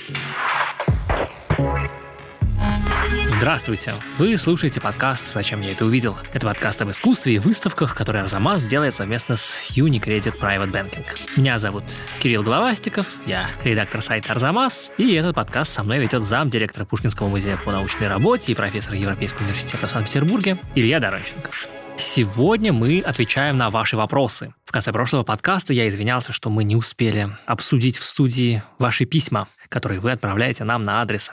Здравствуйте! Вы слушаете подкаст «Зачем я это увидел?». Это подкаст об искусстве и выставках, который Арзамас делает совместно с Unicredit Private Banking. Меня зовут Кирилл Головастиков, я редактор сайта Арзамас, и этот подкаст со мной ведет замдиректора Пушкинского музея по научной работе и профессор Европейского университета в Санкт-Петербурге Илья Доронченко. Сегодня мы отвечаем на ваши вопросы. В конце прошлого подкаста я извинялся, что мы не успели обсудить в студии ваши письма, которые вы отправляете нам на адрес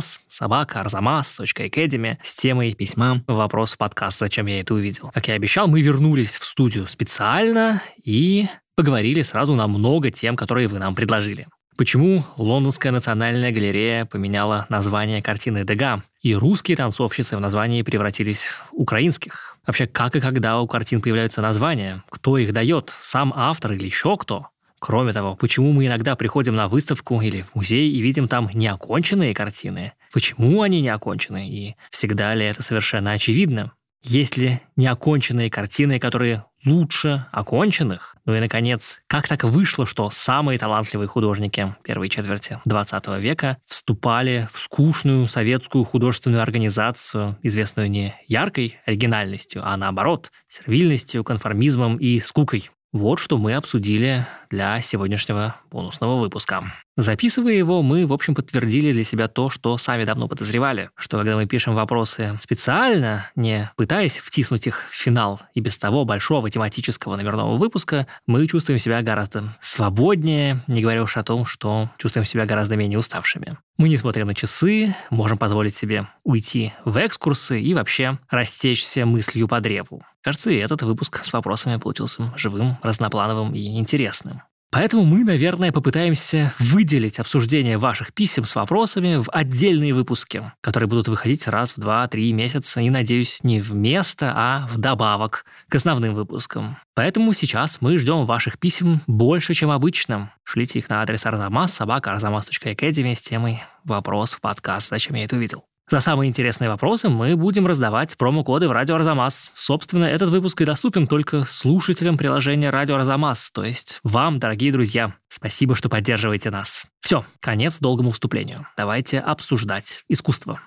arzamas@arzamas.academy с темой письма «Вопрос в подкаст. Зачем я это увидел?». Как я обещал, мы вернулись в студию специально и поговорили сразу на много тем, которые вы нам предложили. Почему Лондонская национальная галерея поменяла название картины Дега, и русские танцовщицы в названии превратились в украинских? Вообще, как и когда у картин появляются названия? Кто их дает? Сам автор или еще кто? Кроме того, почему мы иногда приходим на выставку или в музей и видим там неоконченные картины? Почему они неокончены? И всегда ли это совершенно очевидно? Есть ли неоконченные картины, которые лучше оконченных? Ну и, наконец, как так вышло, что самые талантливые художники первой четверти XX века вступали в скучную советскую художественную организацию, известную не яркой оригинальностью, а наоборот, сервильностью, конформизмом и скукой? Вот что мы обсудили для сегодняшнего бонусного выпуска. Записывая его, мы, в общем, подтвердили для себя то, что сами давно подозревали, что когда мы пишем вопросы специально, не пытаясь втиснуть их в финал и без того большого тематического номерного выпуска, мы чувствуем себя гораздо свободнее, не говоря уж о том, что чувствуем себя гораздо менее уставшими. Мы не смотрим на часы, можем позволить себе уйти в экскурсы и вообще растечься мыслью по древу. Кажется, и этот выпуск с вопросами получился живым, разноплановым и интересным. Поэтому мы, наверное, попытаемся выделить обсуждение ваших писем с вопросами в отдельные выпуски, которые будут выходить раз в 2-3 месяца и, надеюсь, не вместо, а вдобавок к основным выпускам. Поэтому сейчас мы ждем ваших писем больше, чем обычно. Шлите их на адрес arzamas@arzamas.academy с темой «Вопрос в подкаст. Зачем я это увидел?». За самые интересные вопросы мы будем раздавать промокоды в Радио Арзамас. Собственно, этот выпуск и доступен только слушателям приложения Радио Арзамас, то есть вам, дорогие друзья. Спасибо, что поддерживаете нас. Все, конец долгому вступлению. Давайте обсуждать искусство.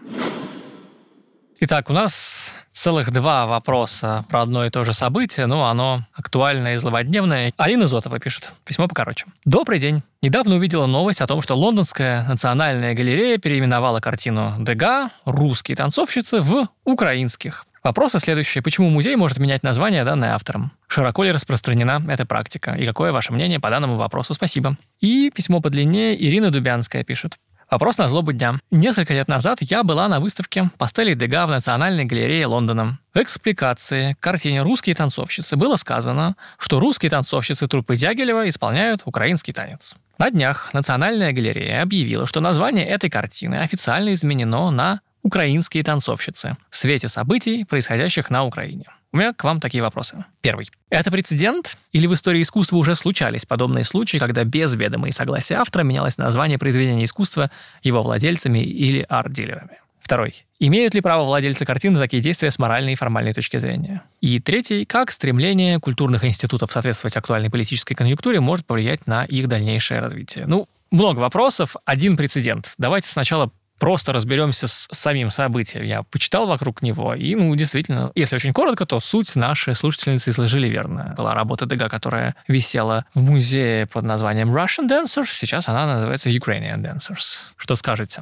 Итак, у нас целых 2 вопроса про одно и то же событие, но оно актуальное и злободневное. Алина Зотова пишет. Письмо покороче. Добрый день. Недавно увидела новость о том, что Лондонская национальная галерея переименовала картину Дега «Русские танцовщицы» в «Украинских». Вопросы следующие. Почему музей может менять название, данное автором? Широко ли распространена эта практика? И какое ваше мнение по данному вопросу? Спасибо. И письмо подлиннее. Ирина Дубянская пишет. Вопрос на злобу дня. Несколько лет назад я была на выставке пастелей Дега в Национальной галерее Лондона. В экспликации к картине «Русские танцовщицы» было сказано, что русские танцовщицы труппы Дягилева исполняют украинский танец. На днях Национальная галерея объявила, что название этой картины официально изменено на «Украинские танцовщицы» в свете событий, происходящих на Украине. У меня к вам такие вопросы. Первый. Это прецедент? Или в истории искусства уже случались подобные случаи, когда без ведома и согласия автора менялось название произведения искусства его владельцами или арт-дилерами? Второй. Имеют ли право владельцы картины на такие действия с моральной и формальной точки зрения? И третий. Как стремление культурных институтов соответствовать актуальной политической конъюнктуре может повлиять на их дальнейшее развитие? Много вопросов, один прецедент. Давайте сначала просто разберемся с самим событием. Я почитал вокруг него, и, действительно, если очень коротко, то суть наши слушательницы изложили верно. Была работа Дега, которая висела в музее под названием Russian Dancers, сейчас она называется Ukrainian Dancers. Что скажете?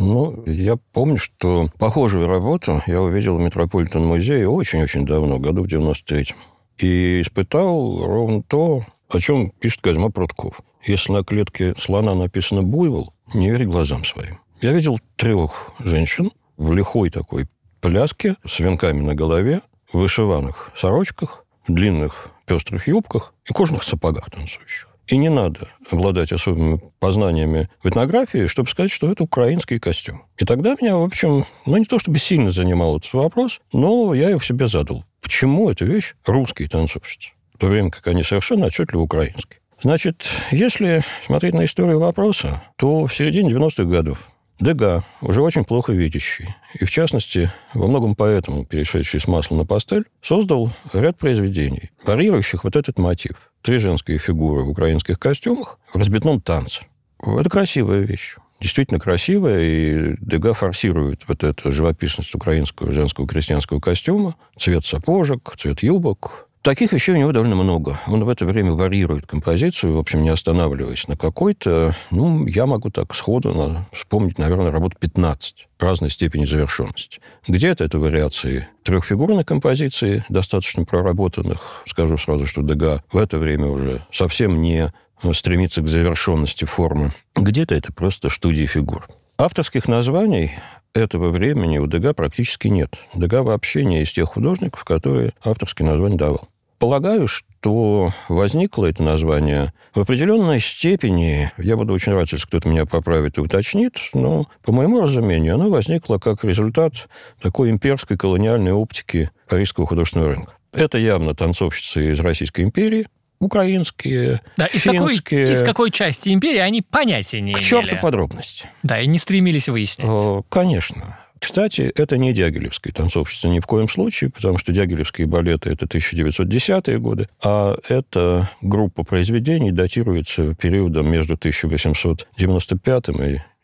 Я помню, что похожую работу я увидел в Метрополитен-музее очень-очень давно, году в 93-м. И испытал ровно то, о чем пишет Козьма Прутков. Если на клетке слона написано «буйвол», не верь глазам своим. Я видел 3 женщин в лихой такой пляске с венками на голове, в вышиванных сорочках, длинных пестрых юбках и кожаных сапогах танцующих. И не надо обладать особыми познаниями в этнографии, чтобы сказать, что это украинский костюм. И тогда меня, в общем, не то чтобы сильно занимал этот вопрос, но я его в себе задал. Почему эта вещь русские танцовщицы, в то время как они совершенно отчетливо украинские? Значит, если смотреть на историю вопроса, то в середине 90-х годов Дега, уже очень плохо видящий, и, в частности, во многом поэтому перешедший с масла на пастель, создал ряд произведений, парирующих вот этот мотив. 3 женские фигуры в украинских костюмах в разбитном танце. Это красивая вещь. действительно красивая, и Дега форсирует вот эту живописность украинского женского крестьянского костюма, цвет сапожек, цвет юбок. Таких вещей у него довольно много. Он в это время варьирует композицию, в общем, не останавливаясь на какой-то... я могу так сходу вспомнить, наверное, работ 15 разной степени завершенности. Где-то это вариации трехфигурной композиции, достаточно проработанных. Скажу сразу, что Дега в это время уже совсем не стремится к завершенности формы. Где-то это просто студии фигур. Авторских названий этого времени у Дега практически нет. Дега вообще не из тех художников, которые авторские названия давал. Полагаю, что возникло это название в определенной степени, я буду очень рад, если кто-то меня поправит и уточнит, но, по моему разумению, оно возникло как результат такой имперской колониальной оптики парижского художественного рынка. Это явно танцовщицы из Российской империи, украинские, да, финские. Из какой части империи они понятия не имели. К черту подробности. Да, и не стремились выяснять. Конечно. Кстати, это не дягилевские танцовщицы ни в коем случае, потому что дягилевские балеты – это 1910-е годы, а эта группа произведений датируется периодом между 1895 и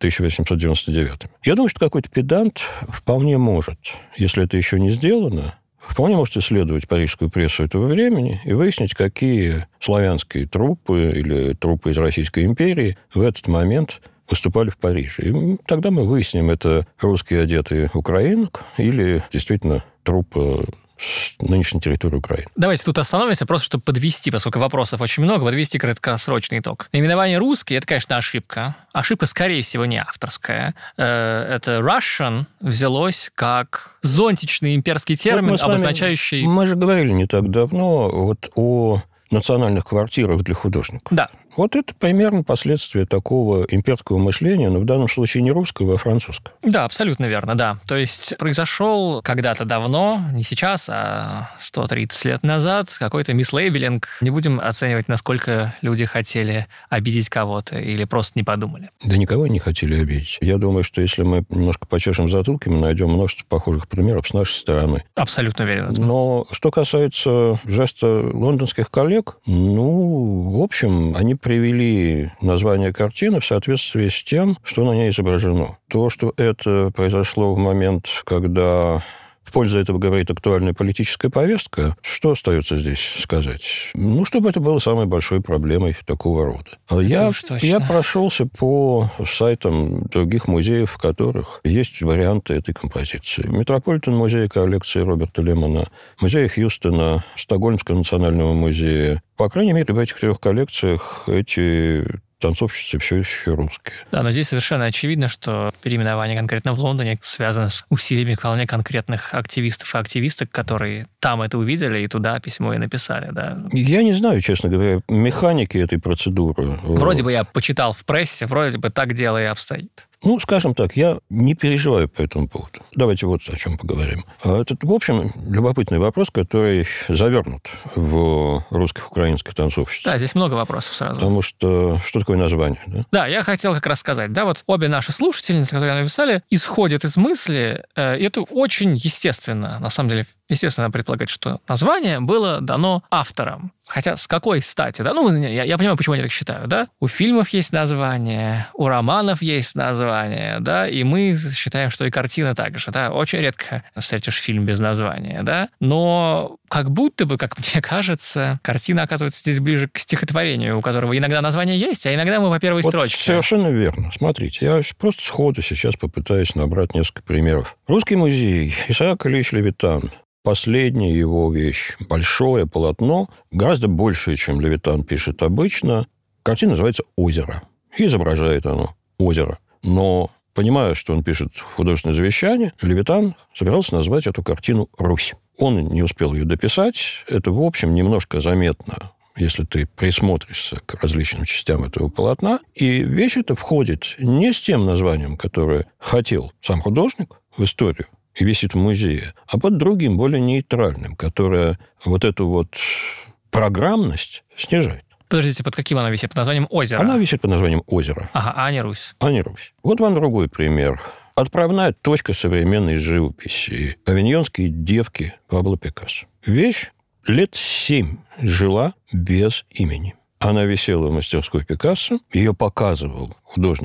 1899. Я думаю, что какой-то педант вполне может, если это еще не сделано, вполне может исследовать парижскую прессу этого времени и выяснить, какие славянские труппы или труппы из Российской империи в этот момент выступали в Париже. И тогда мы выясним, это русские одетые украинок или действительно труппы с нынешней территории Украины. Давайте тут остановимся, просто чтобы подвести, поскольку вопросов очень много, подвести краткосрочный итог. Наименование «русский» — это, конечно, ошибка. Ошибка, скорее всего, не авторская. Это Russian взялось как зонтичный имперский термин, обозначающий... Мы же говорили не так давно о национальных квартирах для художников. Да. Вот это примерно последствия такого имперского мышления, но в данном случае не русского, а французского. Да, абсолютно верно, да. То есть произошел когда-то давно, не сейчас, а 130 лет назад, какой-то мислейбелинг. Не будем оценивать, насколько люди хотели обидеть кого-то или просто не подумали. Да никого не хотели обидеть. Я думаю, что если мы немножко почешем затылки, мы найдем множество похожих примеров с нашей стороны. Абсолютно уверен в этом. Но что касается жеста лондонских коллег, в общем, они привели название картины в соответствии с тем, что на ней изображено. То, что это произошло в момент, когда в пользу этого говорит актуальная политическая повестка, что остается здесь сказать? Чтобы это было самой большой проблемой такого рода. Я прошелся по сайтам других музеев, в которых есть варианты этой композиции. Метрополитен-музей коллекции Роберта Лемона, музей Хьюстона, Стокгольмского национального музея. По крайней мере, в этих трех коллекциях эти танцовщицы все еще русские. Да, но здесь совершенно очевидно, что переименование конкретно в Лондоне связано с усилиями вполне конкретных активистов и активисток, которые там это увидели и туда письмо и написали, да. Я не знаю, честно говоря, механики этой процедуры. Вроде бы я почитал в прессе, вроде бы так дело и обстоит. Скажем так, я не переживаю по этому поводу. Давайте вот о чем поговорим. Это, в общем, любопытный вопрос, который завернут в русских украинских танцовщицах. Да, здесь много вопросов сразу. Потому что такое название, да? Да, я хотел как раз сказать. Да, вот обе наши слушательницы, которые написали, исходят из мысли, и это очень естественно, на самом деле, естественно предполагать, что название было дано автором. Хотя с какой стати, да? Я понимаю, почему они так считают, да? У фильмов есть название, у романов есть название, да? И мы считаем, что и картина так же, да? Очень редко встретишь фильм без названия, да? Но как будто бы, как мне кажется, картина оказывается здесь ближе к стихотворению, у которого иногда название есть, а иногда мы по первой строчке. Совершенно верно. Смотрите, я просто сходу сейчас попытаюсь набрать несколько примеров. Русский музей, Исаак Ильич Левитан. Последняя его вещь. Большое полотно, гораздо большее, чем Левитан пишет обычно. Картина называется «Озеро». И изображает оно озеро. Но, понимая, что он пишет художественное завещание, Левитан собирался назвать эту картину «Русь». Он не успел ее дописать. Это, в общем, немножко заметно, если ты присмотришься к различным частям этого полотна. И вещь эта входит не с тем названием, которое хотел сам художник в историю, и висит в музее, а под другим, более нейтральным, которое вот эту вот программность снижает. Подождите, под каким она висит? Под названием «Озеро»? Она висит под названием «Озеро». Ага, а не «Русь». А не «Русь». Вот вам другой пример. Отправная точка современной живописи. Авиньонские девки Пабло Пикассо. Вещь лет 7 жила без имени. Она висела в мастерской Пикассо. Ее показывал художник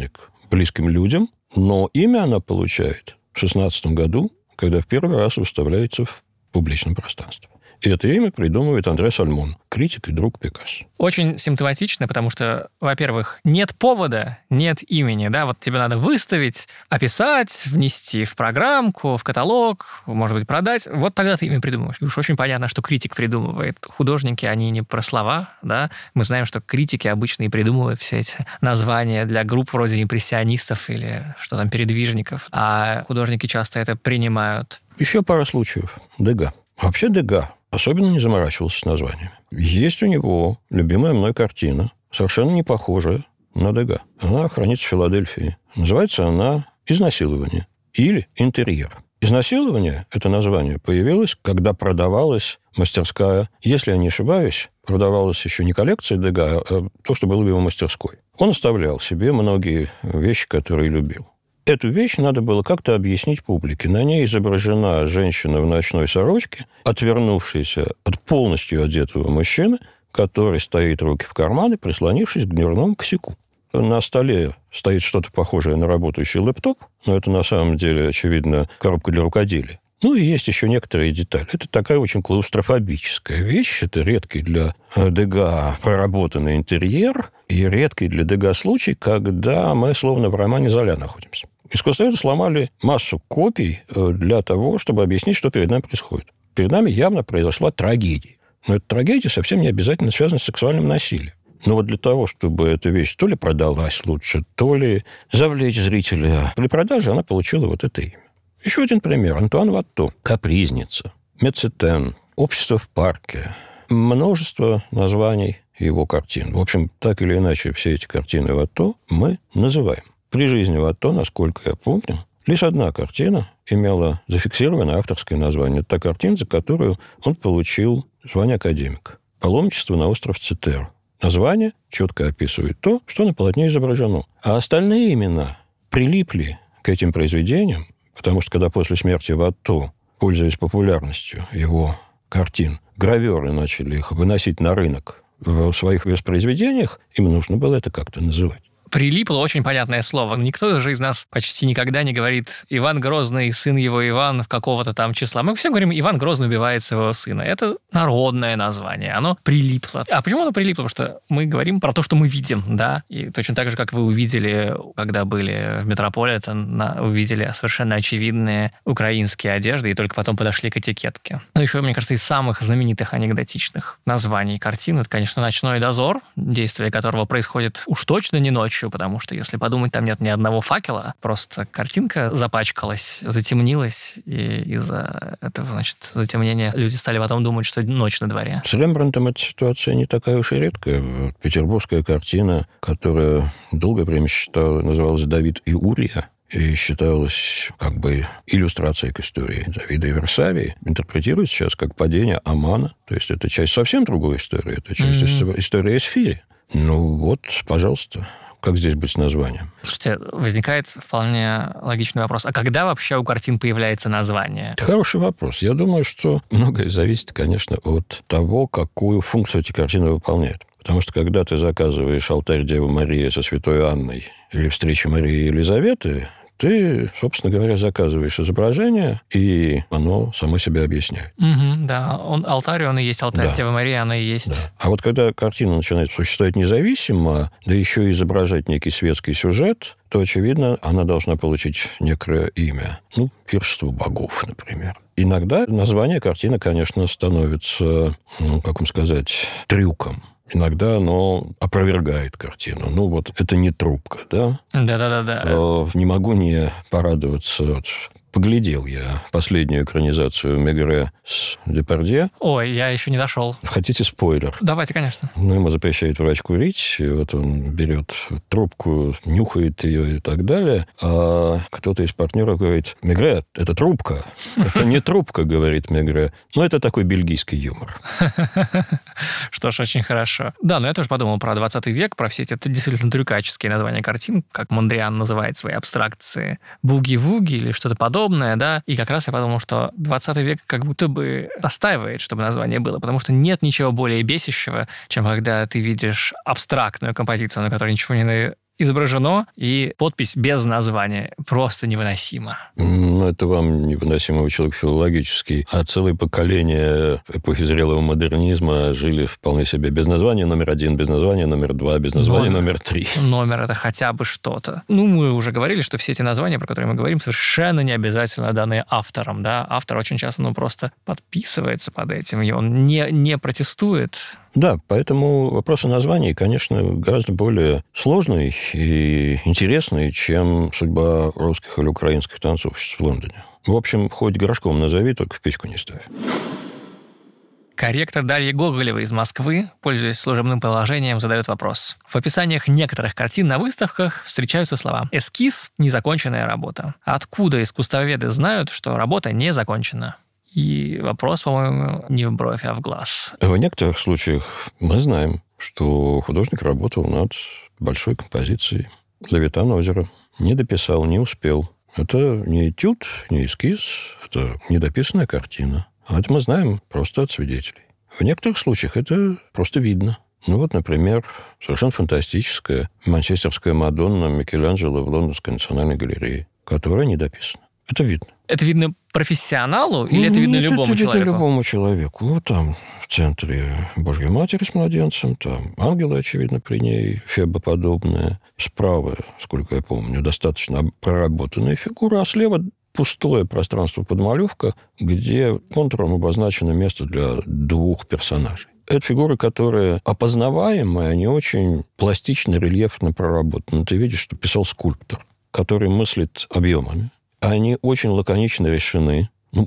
близким людям, но имя она получает в 16 году, когда в первый раз выставляется в публичном пространстве. И это имя придумывает Андре Сальмон, критик и друг Пикассо. Очень симптоматично, потому что, во-первых, нет повода, нет имени, да, вот тебе надо выставить, описать, внести в программку, в каталог, может быть, продать, вот тогда ты имя придумываешь. И уж очень понятно, что критик придумывает. Художники, они не про слова, да, мы знаем, что критики обычно и придумывают все эти названия для групп вроде импрессионистов или что там, передвижников, а художники часто это принимают. Еще пара случаев. Дега. Вообще Дега особенно не заморачивался с названиями. Есть у него любимая мной картина, совершенно не похожая на Дега. Она хранится в Филадельфии. Называется она «Изнасилование» или «Интерьер». «Изнасилование» — это название появилось, когда продавалась мастерская. Если я не ошибаюсь, продавалась еще не коллекция Дега, а то, что было в его мастерской. Он оставлял себе многие вещи, которые любил. Эту вещь надо было как-то объяснить публике. На ней изображена женщина в ночной сорочке, отвернувшаяся от полностью одетого мужчины, который стоит руки в карманы, прислонившись к дверному косяку. На столе стоит что-то похожее на работающий лэптоп, но это на самом деле, очевидно, коробка для рукоделия. Ну и есть еще некоторые детали. Это такая очень клаустрофобическая вещь. Это редкий для Дега проработанный интерьер и редкий для Дега случай, когда мы словно в романе Золя находимся. Искусствоведы сломали массу копий для того, чтобы объяснить, что перед нами происходит. Перед нами явно произошла трагедия. Но эта трагедия совсем не обязательно связана с сексуальным насилием. Но вот для того, чтобы эта вещь то ли продалась лучше, то ли завлечь зрителя при продаже, она получила вот это имя. Еще один пример. Антуан Ватто. «Капризница», «Мецетен», «Общество в парке». Множество названий его картин. В общем, так или иначе, все эти картины Ватто мы называем. При жизни Ватто, насколько я помню, лишь одна картина имела зафиксированное авторское название. Это та картина, за которую он получил звание академика. «Паломничество на остров Цитер». Название четко описывает то, что на полотне изображено. А остальные имена прилипли к этим произведениям, потому что когда после смерти Ватто, пользуясь популярностью его картин, граверы начали их выносить на рынок в своих воспроизведениях, им нужно было это как-то называть. Прилипло очень понятное слово. Никто же из нас почти никогда не говорит «Иван Грозный, сын его Иван» в какого-то там числа. Мы все говорим «Иван Грозный убивает своего сына». Это народное название, оно прилипло. А почему оно прилипло? Потому что мы говорим про то, что мы видим, да? И точно так же, как вы увидели, когда были в Метрополитен, увидели совершенно очевидные украинские одежды и только потом подошли к этикетке. Ну, еще, мне кажется, из самых знаменитых анекдотичных названий картин это, конечно, «Ночной дозор», действие которого происходит уж точно не ночью, потому что, если подумать, там нет ни одного факела, просто картинка запачкалась, затемнилась, и из-за этого, значит, затемнения люди стали потом думать, что ночь на дворе. С Рембрандтом эта ситуация не такая уж и редкая. Петербургская картина, которая долгое время называлась «Давид и Урия», и считалась как бы иллюстрацией к истории Давида и Версавии, интерпретируется сейчас как падение Амана. То есть это часть совсем другой истории, это часть истории Эсфири. Ну вот, пожалуйста. Как здесь быть с названием? Слушайте, возникает вполне логичный вопрос. А когда вообще у картин появляется название? Хороший вопрос. Я думаю, что многое зависит, конечно, от того, какую функцию эти картины выполняют. Потому что когда ты заказываешь «Алтарь Девы Марии» со Святой Анной или «Встреча Марии и Елизаветы», ты, собственно говоря, заказываешь изображение, и оно само себя объясняет. Да, алтарь, он и есть алтарь, да. Девы Марии, она и есть. Да. А вот когда картина начинает существовать независимо, да еще и изображать некий светский сюжет, то, очевидно, она должна получить некое имя. Ну, «Пиршество богов», например. Иногда название картины, конечно, становится, как вам сказать, трюком. Иногда оно опровергает картину. Ну, вот это не трубка, да? Да. Не могу не порадоваться. Вот, поглядел я последнюю экранизацию Мегре с Депардье. Ой, я еще не дошел. Хотите спойлер? Давайте, конечно. Ну, ему запрещает врач курить, и вот он берет трубку, нюхает ее и так далее, а кто-то из партнеров говорит: «Мегре, это трубка». «Это не трубка», говорит Мегре. Ну, это такой бельгийский юмор. Что ж, очень хорошо. Да, но я тоже подумал про 20 век, про все эти действительно трюкаческие названия картин, как Мондриан называет свои абстракции, буги-вуги или что-то подобное, да, и как раз я подумал, что 20 век как будто бы настаивает, чтобы название было, потому что нет ничего более бесящего, чем когда ты видишь абстрактную композицию, на которой ничего не изображено, и подпись без названия. Просто невыносимо. Ну, это вам невыносимый человек филологический. А целое поколение эпохи зрелого модернизма жили вполне себе без названия номер 1, без названия номер 2, без названия номер 3. Номер — это хотя бы что-то. Ну, мы уже говорили, что все эти названия, про которые мы говорим, совершенно не обязательно даны автором, да. Автор очень часто, просто подписывается под этим, и он не протестует. Да, поэтому вопрос о названии, конечно, гораздо более сложный и интересный, чем судьба русских или украинских танцовщиц в Лондоне. В общем, хоть горшком назови, только в печку не ставь. Корректор Дарья Гоголева из Москвы, пользуясь служебным положением, задает вопрос. В описаниях некоторых картин на выставках встречаются слова «эскиз» — незаконченная работа. Откуда искусствоведы знают, что работа не закончена? И вопрос, по-моему, не в бровь, а в глаз. В некоторых случаях мы знаем, что художник работал над большой композицией «Левитан озера». Не дописал, не успел. Это не этюд, не эскиз, это недописанная картина. А это мы знаем просто от свидетелей. В некоторых случаях это просто видно. Например, совершенно фантастическая манчестерская Мадонна Микеланджело в Лондонской национальной галерее, которая не дописана. Это видно. Это видно профессионалу или это видно любому человеку? Это видно любому человеку. Вот там в центре Божья Матерь с младенцем, там ангелы, очевидно, при ней, фебоподобная. Справа, сколько я помню, достаточно проработанная фигура, а слева пустое пространство-подмалевка, где контуром обозначено место для 2 персонажей. Это фигуры, которые опознаваемые, они очень пластично, рельефно проработаны. Ты видишь, что писал скульптор, который мыслит объемами. Они очень лаконично решены,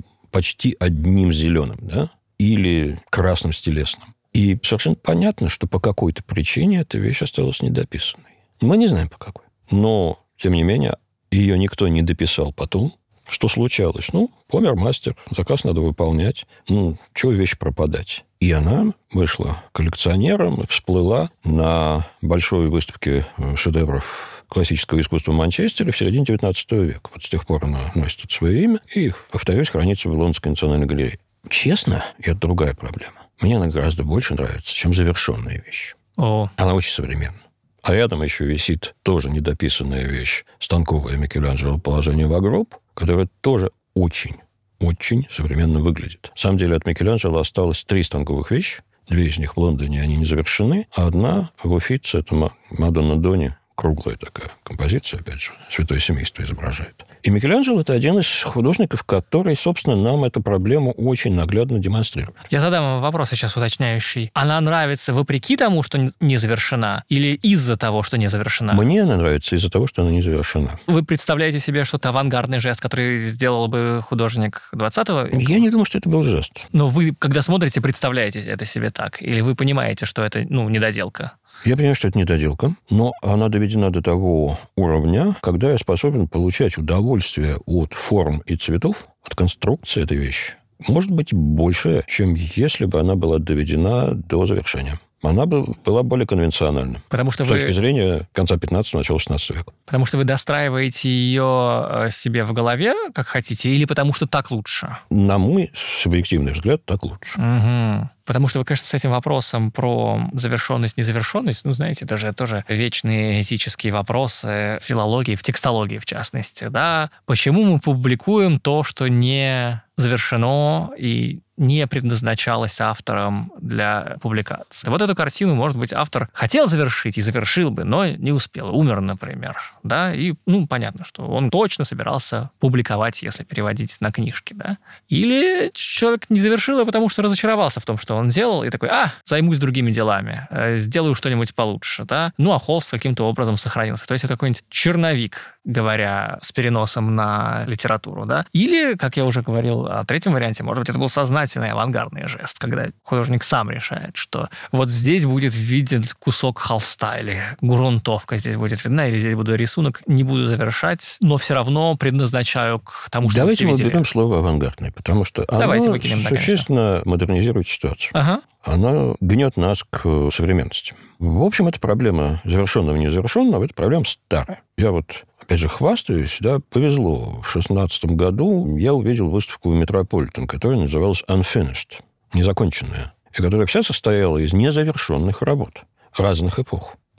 почти одним зеленым, да, или красным стилесным. И совершенно понятно, что по какой-то причине эта вещь осталась недописанной. Мы не знаем, по какой. Но, тем не менее, ее никто не дописал потом. Что случалось? Помер мастер, заказ надо выполнять. Чего вещь пропадать? И она вышла коллекционером и всплыла на большой выставке шедевров классического искусства в Манчестере в середине 19 века. Вот с тех пор она носит свое имя и, повторюсь, хранится в Лондонской национальной галерее. Честно, это другая проблема. Мне она гораздо больше нравится, чем завершенная вещь. Она очень современна. А рядом еще висит тоже недописанная вещь, станковая Микеланджело «Положение в гроб», которая тоже очень современно выглядит. На самом деле от Микеланджело осталось 3 станковых вещи. 2 из них в Лондоне, они не завершены. А одна в Уффици, это Мадонна Дони, круглая такая композиция, опять же, святое семейство изображает. И Микеланджело – это один из художников, который, собственно, нам эту проблему очень наглядно демонстрирует. Я задам вам вопрос сейчас уточняющий. Она нравится вопреки тому, что не завершена, или из-за того, что не завершена? Мне она нравится из-за того, что она не завершена. Вы представляете себе что-то авангардный жест, который сделал бы художник 20 века? Я не думаю, что это был жест. Но вы, когда смотрите, представляете это себе так? Или вы понимаете, что это, недоделка? Я понимаю, что это недоделка, но она доведена до того уровня, когда я способен получать удовольствие от форм и цветов, от конструкции этой вещи. Может быть, больше, чем если бы она была доведена до завершения. Она была более конвенциональна. Потому что с точки зрения конца 15-го, начала 16 века. Потому что вы достраиваете ее себе в голове, как хотите, или потому что так лучше? На мой субъективный взгляд, так лучше. Угу. Потому что вы, конечно, с этим вопросом про завершенность, незавершенность, знаете, это же тоже вечные этические вопросы филологии, в текстологии, в частности, да? Почему мы публикуем то, что не завершено и не предназначалось автором для публикации? Вот эту картину, может быть, автор хотел завершить и завершил бы, но не успел, умер, например, да? И, понятно, что он точно собирался публиковать, если переводить на книжки, да? Или человек не завершил, потому что разочаровался в том, что он делал, и такой, займусь другими делами, сделаю что-нибудь получше, да? А холст каким-то образом сохранился. То есть это какой-нибудь черновик, говоря с переносом на литературу, да? Или, как я уже говорил о третьем варианте, может быть, это был сознательный авангардный жест, когда художник сам решает, что вот здесь будет виден кусок холста, или грунтовка здесь будет видна, или здесь буду рисунок, не буду завершать, но все равно предназначаю к тому, что Давайте мы уберем слово «авангардный», потому что оно существенно модернизирует ситуацию. Ага. Она гнет нас к современности. В общем, это проблема завершенного и незавершенного, это проблема старая. Я опять же, хвастаюсь, да, повезло. В 16 году я увидел выставку в Метрополитен, которая называлась «Unfinished», незаконченная, и которая вся состояла из незавершенных работ разных эпох.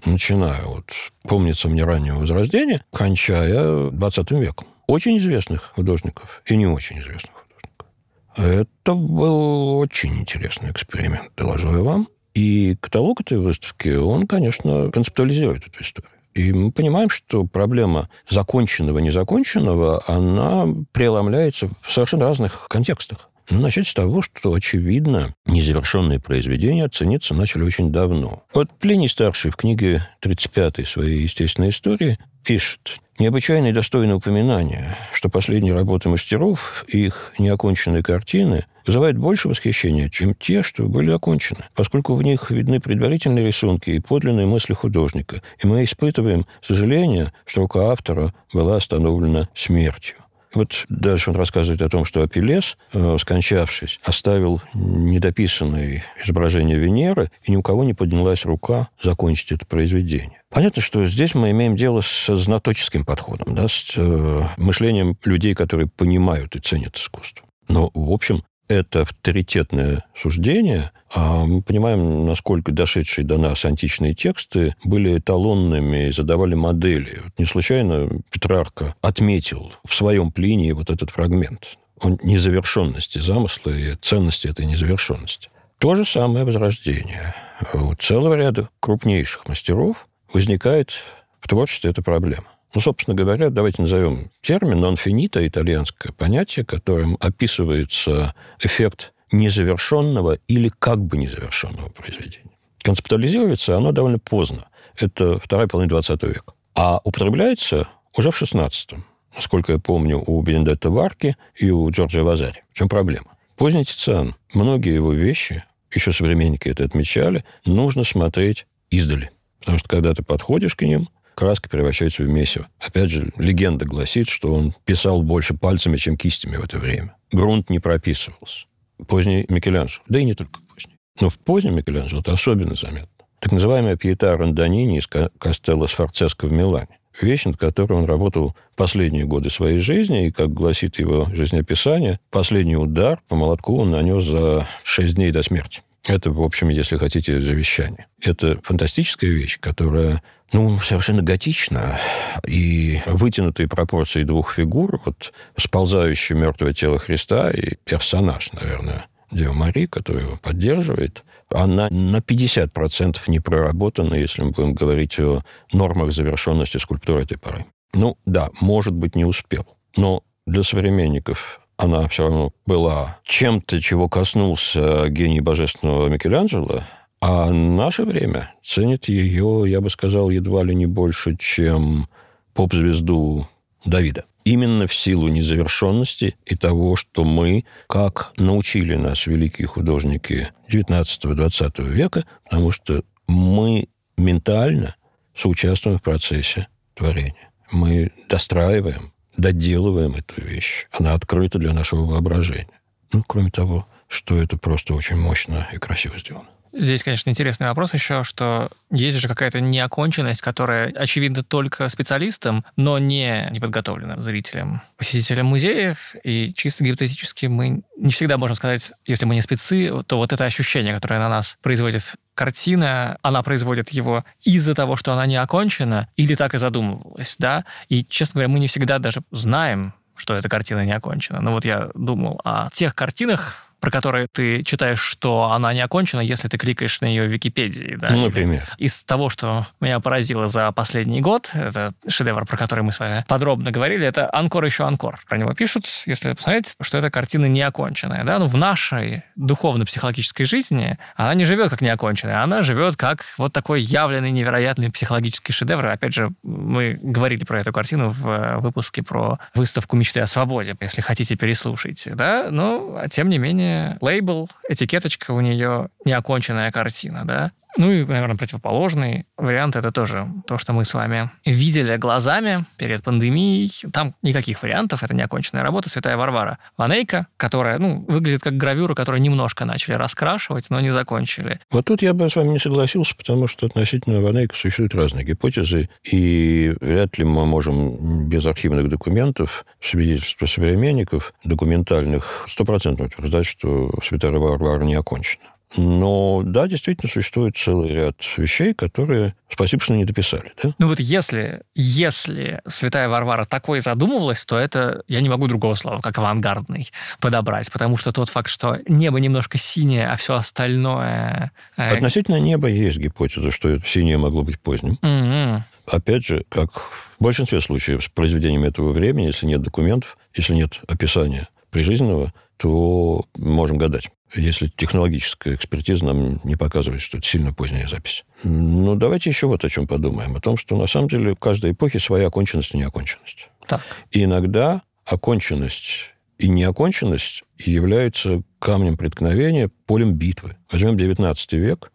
начиная от «Помнится мне раннего Возрождения», кончая 20 веком. Очень известных художников и не очень известных художников. Это был очень интересный эксперимент, доложу я вам. И каталог этой выставки, он, конечно, концептуализирует эту историю. И мы понимаем, что проблема законченного-незаконченного, она преломляется в совершенно разных контекстах. Начать с того, что, очевидно, незавершенные произведения цениться начали очень давно. Вот Плиний-старший в книге 35-й своей естественной истории пишет: «Необычайно и достойно упоминания, что последние работы мастеров и их неоконченные картины вызывают больше восхищения, чем те, что были окончены, поскольку в них видны предварительные рисунки и подлинные мысли художника, и мы испытываем сожаление, что рука автора была остановлена смертью». Вот дальше он рассказывает о том, что Апеллес, скончавшись, оставил недописанное изображение Венеры, и ни у кого не поднялась рука закончить это произведение. Понятно, что здесь мы имеем дело с знаточеским подходом, да, с мышлением людей, которые понимают и ценят искусство. Но, в общем, это авторитетное суждение, а мы понимаем, насколько дошедшие до нас античные тексты были эталонными и задавали модели. Вот не случайно Петрарка отметил в своем Плинии вот этот фрагмент о незавершенности замысла и ценности этой незавершенности. То же самое Возрождение. У целого ряда крупнейших мастеров возникает в творчестве эта проблема. Ну, собственно говоря, давайте назовем термин «non finito», итальянское понятие, которым описывается эффект незавершенного или как бы незавершенного произведения. Концептуализируется оно довольно поздно. Это вторая половина 20 века. А употребляется уже в 16-м. Насколько я помню, у Бенедетто Варки и у Джорджо Вазари. В чем проблема? Поздний Тициан. Многие его вещи, еще современники это отмечали, нужно смотреть издали. Потому что когда ты подходишь к ним, краска превращается в месиво. Опять же, легенда гласит, что он писал больше пальцами, чем кистями в это время. Грунт не прописывался. Поздний Микеланджело, да и не только поздний. Но в позднем Микеланджело это особенно заметно. Так называемая Пьета Рандонини из Кастелло Сфорцеско в Милане. Вещь, над которой он работал последние годы своей жизни, и, как гласит его жизнеописание, последний удар по молотку он нанес за 6 дней до смерти. Это, в общем, если хотите, завещание. Это фантастическая вещь, которая, совершенно готична. И вытянутые пропорции двух фигур, вот сползающее мертвое тело Христа и персонаж, наверное, Девы Марии, который его поддерживает, она на 50% не проработана, если мы будем говорить о нормах завершенности скульптуры этой поры. Да, может быть, не успел. Но для современников она все равно была чем-то, чего коснулся гений божественного Микеланджело, а наше время ценит ее, я бы сказал, едва ли не больше, чем поп-звезду Давида. Именно в силу незавершенности и того, что мы, как научили нас великие художники XIX-XX века, потому что мы ментально соучаствуем в процессе творения. Мы достраиваем, доделываем эту вещь. Она открыта для нашего воображения. Кроме того, что это просто очень мощно и красиво сделано. Здесь, конечно, интересный вопрос еще, что есть же какая-то неоконченность, которая очевидна только специалистам, но не неподготовленным зрителям, посетителям музеев. И чисто гипотетически мы не всегда можем сказать, если мы не спецы, то вот это ощущение, которое на нас производит картина, она производит его из-за того, что она не окончена, или так и задумывалась, да? И, честно говоря, мы не всегда даже знаем, что эта картина не окончена. Но вот я думал о тех картинах, про которые ты читаешь, что она не окончена, если ты кликаешь на нее в Википедии. Да? Например. Из того, что меня поразило за последний год, это шедевр, про который мы с вами подробно говорили, это «Анкор еще Анкор». Про него пишут, если посмотреть, что эта картина не оконченная. Да? В нашей духовно-психологической жизни она не живет как неоконченная, она живет как вот такой явленный, невероятный психологический шедевр. Опять же, мы говорили про эту картину в выпуске про выставку «Мечты о свободе». Если хотите, переслушайте. Да? Тем не менее, лейбл, этикеточка у нее неоконченная картина, да. И, наверное, противоположный вариант — это тоже то, что мы с вами видели глазами перед пандемией. Там никаких вариантов, это неоконченная работа «Святая Варвара» Ванейко, которая, выглядит как гравюра, которую немножко начали раскрашивать, но не закончили. Вот тут я бы с вами не согласился, потому что относительно Ванейко существуют разные гипотезы, и вряд ли мы можем без архивных документов, свидетельств современников, документальных, 100% утверждать, что «Святая Варвара» не окончена. Но да, действительно существует целый ряд вещей, которые, спасибо, что не дописали, да? Ну вот если святая Варвара такой задумывалась, то это, я не могу другого слова, как авангардный, подобрать, потому что тот факт, что небо немножко синее, а все остальное... Относительно неба есть гипотеза, что это синее могло быть поздним. Опять же, как в большинстве случаев с произведениями этого времени, если нет документов, если нет описания прижизненного, то можем гадать, если технологическая экспертиза нам не показывает, что это сильно поздняя запись. Но давайте еще вот о чем подумаем. О том, что на самом деле у каждой эпохи своя оконченность и неоконченность. Так. И иногда оконченность и неоконченность являются камнем преткновения, полем битвы. Возьмем XIX век,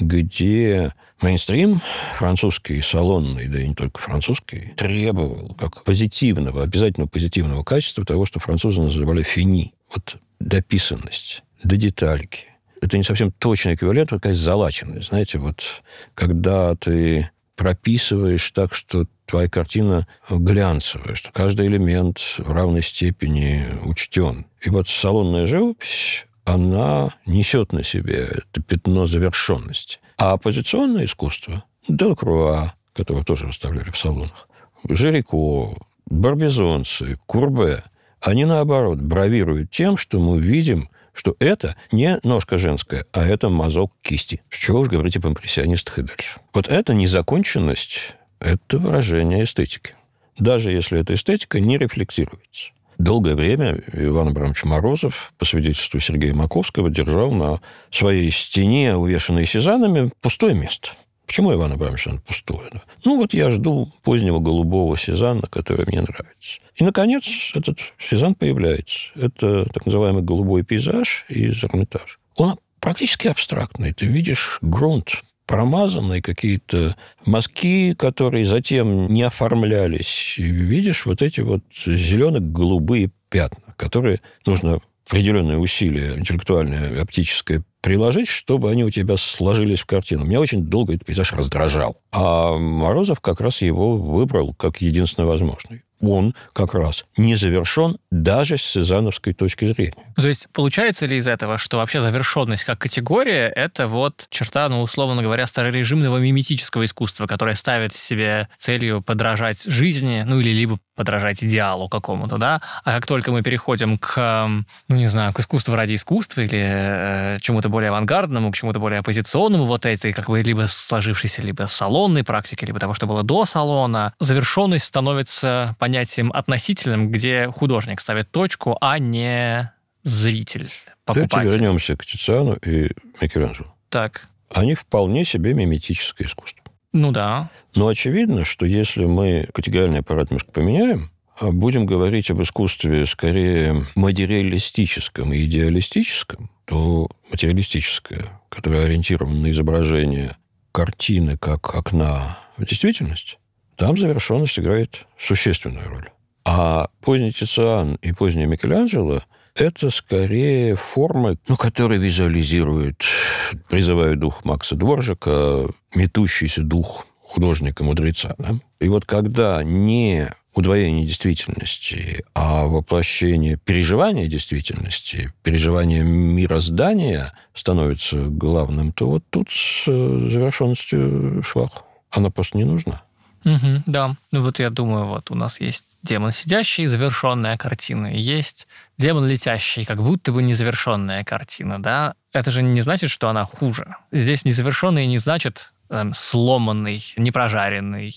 где мейнстрим французский, салонный, да и не только французский, требовал как позитивного, обязательно позитивного качества того, что французы называли фини. Вот дописанность, до детальки. Это не совсем точный эквивалент, вот такая залаченность. Знаете, вот когда ты прописываешь так, что твоя картина глянцевая, что каждый элемент в равной степени учтен. И вот салонная живопись, она несет на себе это пятно завершенности. А оппозиционное искусство, Делакруа, которого тоже выставляли в салонах, Жирико, Барбизонцы, Курбе, они, наоборот, бравируют тем, что мы видим, что это не ножка женская, а это мазок кисти. С чего уж говорить об импрессионистах и дальше. Вот эта незаконченность – это выражение эстетики. Даже если эта эстетика не рефлектируется. Долгое время Иван Абрамович Морозов, по свидетельству Сергея Маковского, держал на своей стене, увешанной сезанами, пустое место. Почему Иван Абрамович он пустое? Да? Ну, вот я жду позднего голубого сезана, который мне нравится. И, наконец, этот сезан появляется. Это так называемый голубой пейзаж из Эрмитажа. Он практически абстрактный. Ты видишь грунт, промазанные какие-то мазки, которые затем не оформлялись. И видишь вот эти вот зелено-голубые пятна, которые нужно определенные усилия интеллектуальное, оптическое приложить, чтобы они у тебя сложились в картину. Меня очень долго этот пейзаж раздражал. А Морозов как раз его выбрал как единственно возможный. Он как раз не завершен даже с сезановской точки зрения. То есть получается ли из этого, что вообще завершенность как категория – это вот черта, ну, условно говоря, старорежимного миметического искусства, которое ставит себе целью подражать жизни, ну, или либо подражать идеалу какому-то, да? А как только мы переходим к, ну, не знаю, к искусству ради искусства или чему-то более авангардному, к чему-то более оппозиционному, вот этой как бы либо сложившейся, либо салонной практики, либо того, что было до салона, завершенность становится понятием относительным, где художник ставит точку, а не зритель, покупатель. Давайте вернемся к Тициану и Микеланджело. Так. Они вполне себе миметическое искусство. Ну да. Но очевидно, что если мы категориальный аппарат немножко поменяем, будем говорить об искусстве скорее материалистическом и идеалистическом, то материалистическое, которое ориентировано на изображение картины как окна в действительность, там завершенность играет существенную роль. А поздний Тициан и поздний Микеланджело – это скорее формы, которые визуализируют, призывают дух Макса Дворжака, метущийся дух художника-мудреца. Да? И вот когда не удвоение действительности, а воплощение переживания действительности, переживание мироздания становится главным, то вот тут с завершенностью швах. Она просто не нужна. Угу, да. Ну вот я думаю, вот у нас есть демон сидящий, завершенная картина, и есть демон летящий, как будто бы незавершенная картина, да? Это же не значит, что она хуже. Здесь незавершенный не значит сломанный, непрожаренный,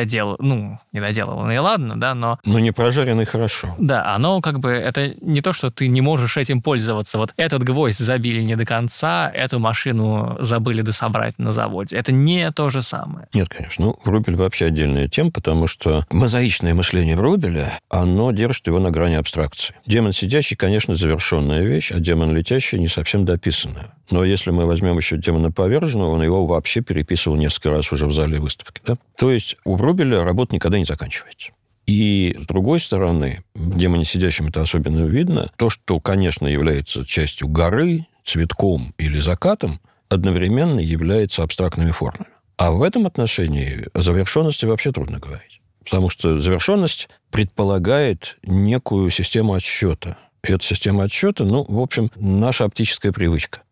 недоделанный, ладно, да, но... Но не прожаренный хорошо. Да, оно как бы, это не то, что ты не можешь этим пользоваться. Вот этот гвоздь забили не до конца, эту машину забыли дособрать на заводе. Это не то же самое. Нет, конечно. Ну, Врубель вообще отдельная тема, потому что мозаичное мышление Врубеля, оно держит его на грани абстракции. Демон сидящий, конечно, завершенная вещь, а демон летящий не совсем дописанная. Но если мы возьмем еще демона поверженного, он его вообще переписывал несколько раз уже в зале выставки. Да? То есть у Врубеля работа никогда не заканчивается. И, с другой стороны, в демоне сидящем это особенно видно, то, что, конечно, является частью горы, цветком или закатом, одновременно является абстрактными формами. А в этом отношении о завершенности вообще трудно говорить. Потому что завершенность предполагает некую систему отсчета. И эта система отсчета, в общем, наша оптическая привычка.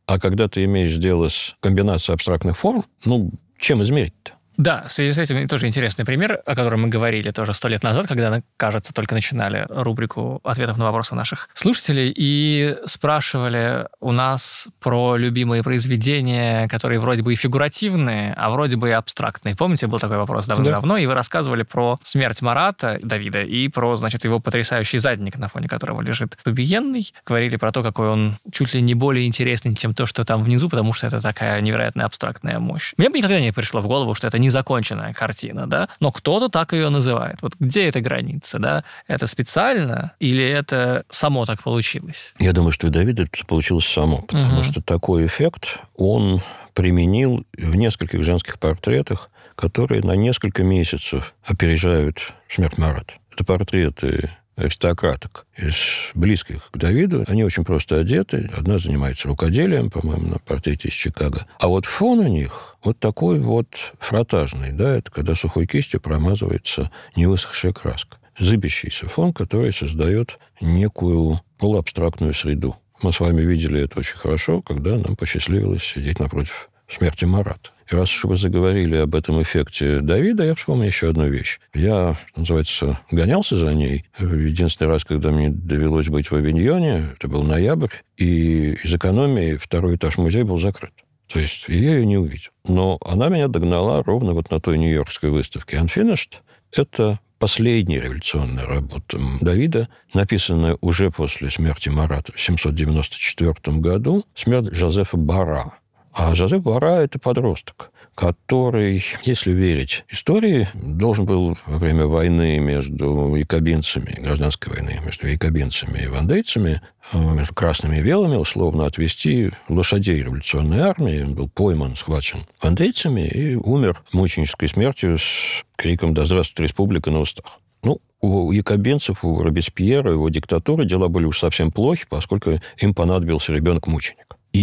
А когда ты имеешь дело с комбинацией абстрактных форм, чем измерить-то? Да, в связи с этим тоже интересный пример, о котором мы говорили тоже 100 лет назад, когда, кажется, только начинали рубрику ответов на вопросы наших слушателей и спрашивали у нас про любимые произведения, которые вроде бы и фигуративные, а вроде бы и абстрактные. Помните, был такой вопрос давно-давно, и вы рассказывали про смерть Марата Давида и про, его потрясающий задник, на фоне которого лежит убиенный. Говорили про то, какой он чуть ли не более интересный, чем то, что там внизу, потому что это такая невероятная абстрактная мощь. Мне бы никогда не пришло в голову, что это незаконченная картина, да, но кто-то так ее называет. Вот где эта граница, да? Это специально или это само так получилось? Я думаю, что у Давида это получилось само, потому что такой эффект он применил в нескольких женских портретах, которые на несколько месяцев опережают смерть Марата. Это портреты аристократок из близких к Давиду. Они очень просто одеты. Одна занимается рукоделием, по-моему, на портрете из Чикаго. А вот фон у них вот такой вот фротажный. Да, это когда сухой кистью промазывается невысохшая краска. Зыбящийся фон, который создает некую полуабстрактную среду. Мы с вами видели это очень хорошо, когда нам посчастливилось сидеть напротив смерти Марата. И раз уж вы заговорили об этом эффекте Давида, я вспомню еще одну вещь. Я, что называется, гонялся за ней. Единственный раз, когда мне довелось быть в Авиньоне, это был ноябрь, и из экономии второй этаж музея был закрыт. То есть я ее не увидел. Но она меня догнала ровно вот на той нью-йоркской выставке Unfinished. Это последняя революционная работа Давида, написанная уже после смерти Марата в 794 году, смерть Жозефа Бара. А Жозеф Бара – это подросток, который, если верить истории, должен был во время войны между якобинцами, гражданской войны между якобинцами и вандейцами, между красными и белыми, условно, отвести лошадей революционной армии. Он был пойман, схвачен вандейцами и умер мученической смертью с криком «Да здравствует республика» на устах. У якобинцев, у Робеспьера, его диктатуры дела были уж совсем плохи, поскольку им понадобился ребенок-мученик.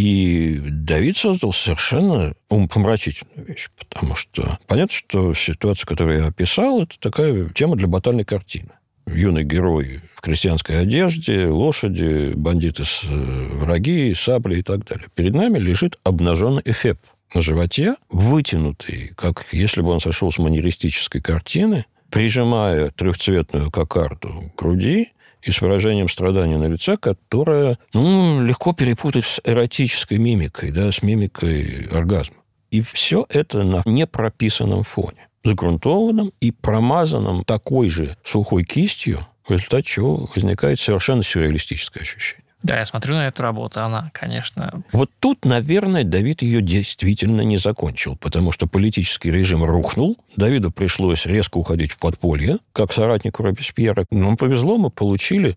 И Давид создал совершенно умопомрачительную вещь, потому что понятно, что ситуация, которую я описал, это такая тема для батальной картины. Юный герой в крестьянской одежде, лошади, бандиты, враги, сабли и так далее. Перед нами лежит обнаженный Эфеб на животе, вытянутый, как если бы он сошел с манеристической картины, прижимая трехцветную кокарду к груди, и с выражением страдания на лице, которое легко перепутать с эротической мимикой, да, с мимикой оргазма. И все это на непрописанном фоне, загрунтованном и промазанном такой же сухой кистью, в результате чего возникает совершенно сюрреалистическое ощущение. Да, я смотрю на эту работу, она, конечно... Вот тут, наверное, Давид ее действительно не закончил, потому что политический режим рухнул, Давиду пришлось резко уходить в подполье, как соратнику Робеспьера. Нам повезло, мы получили,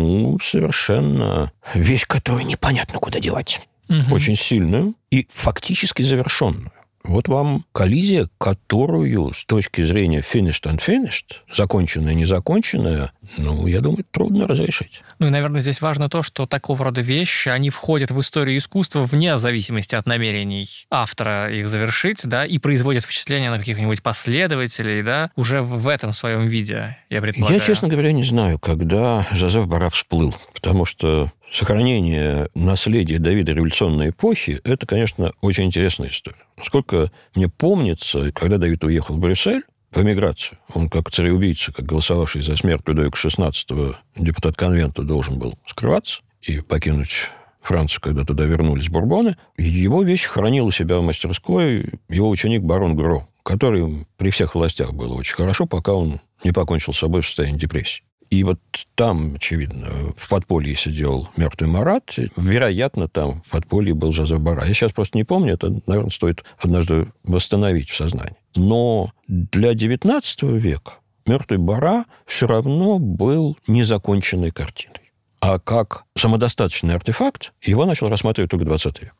совершенно вещь, которую непонятно куда девать. Очень сильную и фактически завершенную. Вот вам коллизия, которую с точки зрения finished unfinished, законченная, незаконченная, я думаю, трудно разрешить. И, наверное, здесь важно то, что такого рода вещи, они входят в историю искусства вне зависимости от намерений автора их завершить, да, и производят впечатление на каких-нибудь последователей, да, уже в этом своем виде, я предполагаю. Я, честно говоря, не знаю, когда Жозеф Бара всплыл, потому что сохранение наследия Давида революционной эпохи – это, конечно, очень интересная история. Насколько мне помнится, когда Давид уехал в Брюссель в эмиграцию, он как цареубийца, как голосовавший за смерть Людовика XVI депутат конвента должен был скрываться и покинуть Францию, когда туда вернулись бурбоны. Его вещь хранил у себя в мастерской его ученик барон Гро, который при всех властях был очень хорошо, пока он не покончил с собой в состоянии депрессии. И вот там, очевидно, в подполье сидел мертвый Марат. Вероятно, там в подполье был Жозеф Бара. Я сейчас просто не помню. Это, наверное, стоит однажды восстановить в сознании. Но для XIX века мертвый Бара все равно был незаконченной картиной. А как самодостаточный артефакт его начал рассматривать только XX век.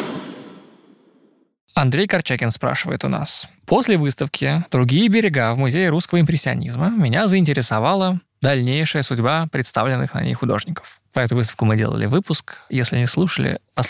Андрей Корчакин спрашивает у нас. После выставки «Другие берега» в Музее русского импрессионизма меня заинтересовала дальнейшая судьба представленных на ней художников. Про эту выставку мы делали выпуск. Если не слушали, послушайте.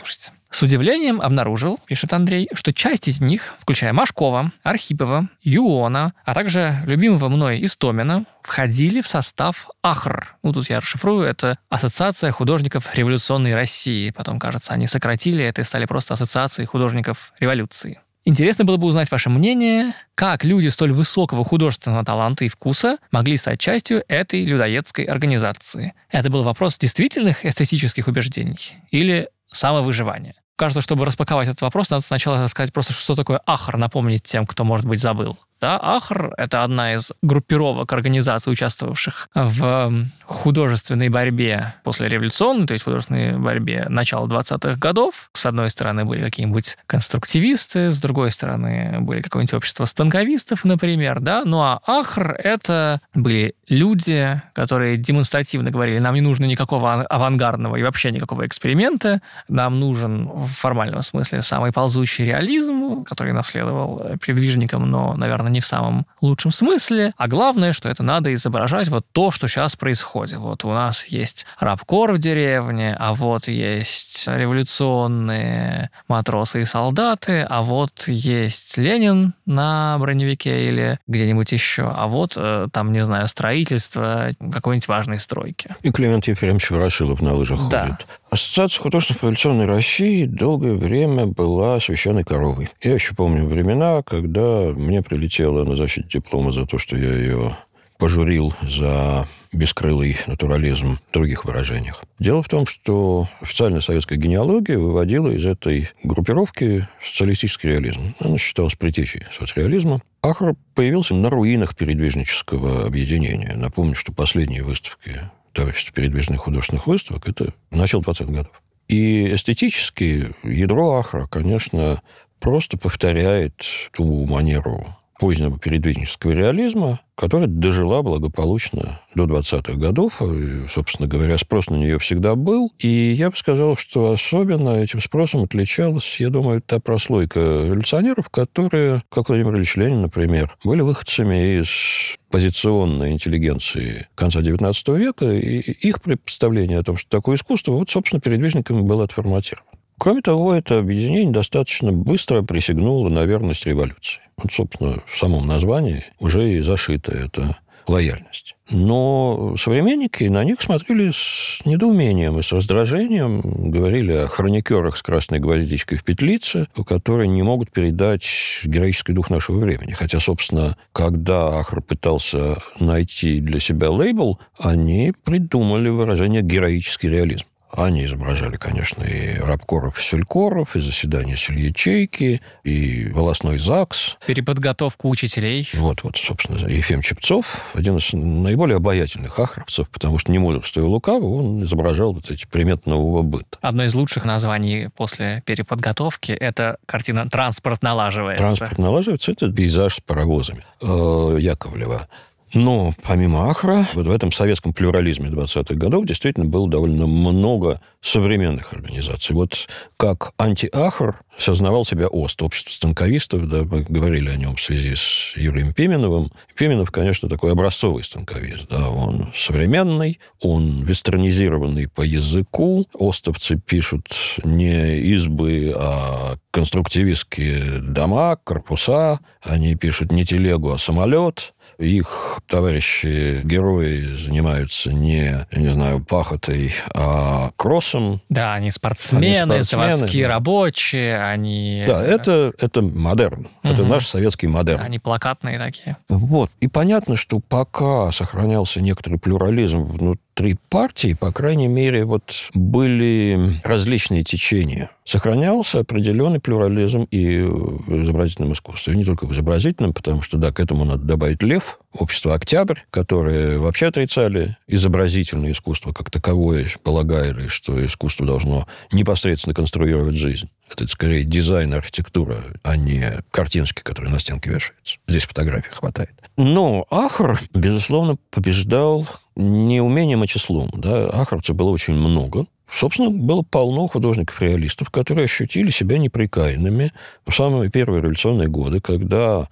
С удивлением обнаружил, пишет Андрей, что часть из них, включая Машкова, Архипова, Юона, а также любимого мной Истомина, входили в состав АХР. Тут я расшифрую, это Ассоциация художников революционной России. Потом, кажется, они сократили это и стали просто Ассоциацией художников революции. Интересно было бы узнать ваше мнение, как люди столь высокого художественного таланта и вкуса могли стать частью этой людоедской организации. Это был вопрос действительных эстетических убеждений или самовыживания? Кажется, чтобы распаковать этот вопрос, надо сначала рассказать просто, что такое АХР, напомнить тем, кто, может быть, забыл. Да, АХР — это одна из группировок организаций, участвовавших в художественной борьбе после революционной, то есть художественной борьбе начала 20-х годов. С одной стороны были какие-нибудь конструктивисты, с другой стороны были какое-нибудь общество станковистов, например, да. Ну а АХР — это были люди, которые демонстративно говорили: нам не нужно никакого авангардного и вообще никакого эксперимента, нам нужен в формальном смысле самый ползучий реализм, который наследовал передвижникам, но, наверное, не в самом лучшем смысле. А главное, что это надо изображать вот то, что сейчас происходит. Вот у нас есть рабкор в деревне, а вот есть революционные матросы и солдаты, а вот есть Ленин на броневике или где-нибудь еще, а вот там, не знаю, строительство какой-нибудь важной стройки. И Климент Ефремович Ворошилов на лыжах ходит. Ассоциация художников революционной России долгое время была священной коровой. Я еще помню времена, когда мне прилетело на защите диплома за то, что я ее пожурил за бескрылый натурализм в других выражениях. Дело в том, что официальная советская генеалогия выводила из этой группировки социалистический реализм. Она считалась предтечей соцреализма. АХР появился на руинах передвижнического объединения. Напомню, что последние выставки Товарищества передвижных художественных выставок – это начало 20-х годов. И эстетически ядро АХРа, конечно, просто повторяет ту манеру позднего передвижнического реализма, которая дожила благополучно до 20-х годов. И, собственно говоря, спрос на нее всегда был. И я бы сказал, что особенно этим спросом отличалась, я думаю, та прослойка революционеров, которые, как Владимир Ильич Ленин, например, были выходцами из позиционной интеллигенции конца XIX века, и их представление о том, что такое искусство, вот, собственно, передвижниками было отформатировано. Кроме того, это объединение достаточно быстро присягнуло на верность революции. Вот, собственно, в самом названии уже и зашита эта лояльность. Но современники на них смотрели с недоумением и с раздражением, говорили о хроникерах с красной гвоздичкой в петлице, которые не могут передать героический дух нашего времени. Хотя, собственно, когда АХР пытался найти для себя лейбл, они придумали выражение «героический реализм». Они изображали, конечно, и рабкоров, и селькоров, и заседания сельячейки, и волостной ЗАГС. Переподготовку учителей. Вот, собственно, Ефим Чепцов, один из наиболее обаятельных ахровцев, потому что, не мудрствуя лукаво, он изображал вот эти приметы нового быта. Одно из лучших названий после переподготовки – это картина «Транспорт налаживается». «Транспорт налаживается» – это пейзаж с паровозами Яковлева. Но помимо АХРа, вот в этом советском плюрализме 20-х годов действительно было довольно много современных организаций. Вот как анти-АХР сознавал себя ОСТ, общество станковистов, да, мы говорили о нем в связи с Юрием Пименовым. Пименов, конечно, такой образцовый станковист. Да, он современный, он вестернизированный по языку. Остовцы пишут не избы, а конструктивистские дома, корпуса. Они пишут не телегу, а самолет. Их товарищи-герои занимаются не знаю, пахотой, а кроссом. Да, они спортсмены, заводские да. Рабочие, они... Да, это модерн. Угу. Это наш советский модерн. Они плакатные такие. Вот. И понятно, что пока сохранялся некоторый плюрализм внутри партии, по крайней мере, вот были различные течения. Сохранялся определенный плюрализм и в изобразительном искусстве. И не только в изобразительном, потому что, да, к этому надо добавить «Лев», общество «Октябрь», которые вообще отрицали изобразительное искусство как таковое, полагали, что искусство должно непосредственно конструировать жизнь. Это скорее дизайн, архитектура, а не картиночки, которые на стенке вешаются. Здесь фотографий хватает. Но АХР, безусловно, побеждал не умением, а числом. Да? АХРовцев было очень много. Собственно, было полно художников-реалистов, которые ощутили себя неприкаянными в самые первые революционные годы, когда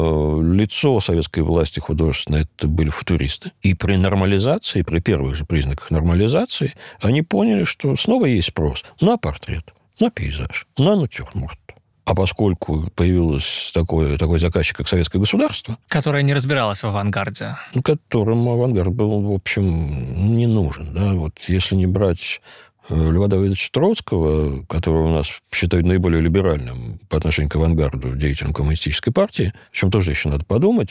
лицо советской власти художественной это были футуристы. И при нормализации, при первых же признаках нормализации, они поняли, что снова есть спрос на портрет. на пейзаж, на натюрморт. А поскольку появился такой заказчик, как Советское государство... Которое не разбиралось в авангарде. Которому авангард был, в общем, не нужен. Да? Вот если не брать Льва Давыдовича Троцкого, которого у нас считают наиболее либеральным по отношению к авангарду, деятелем коммунистической партии, о чем тоже еще надо подумать,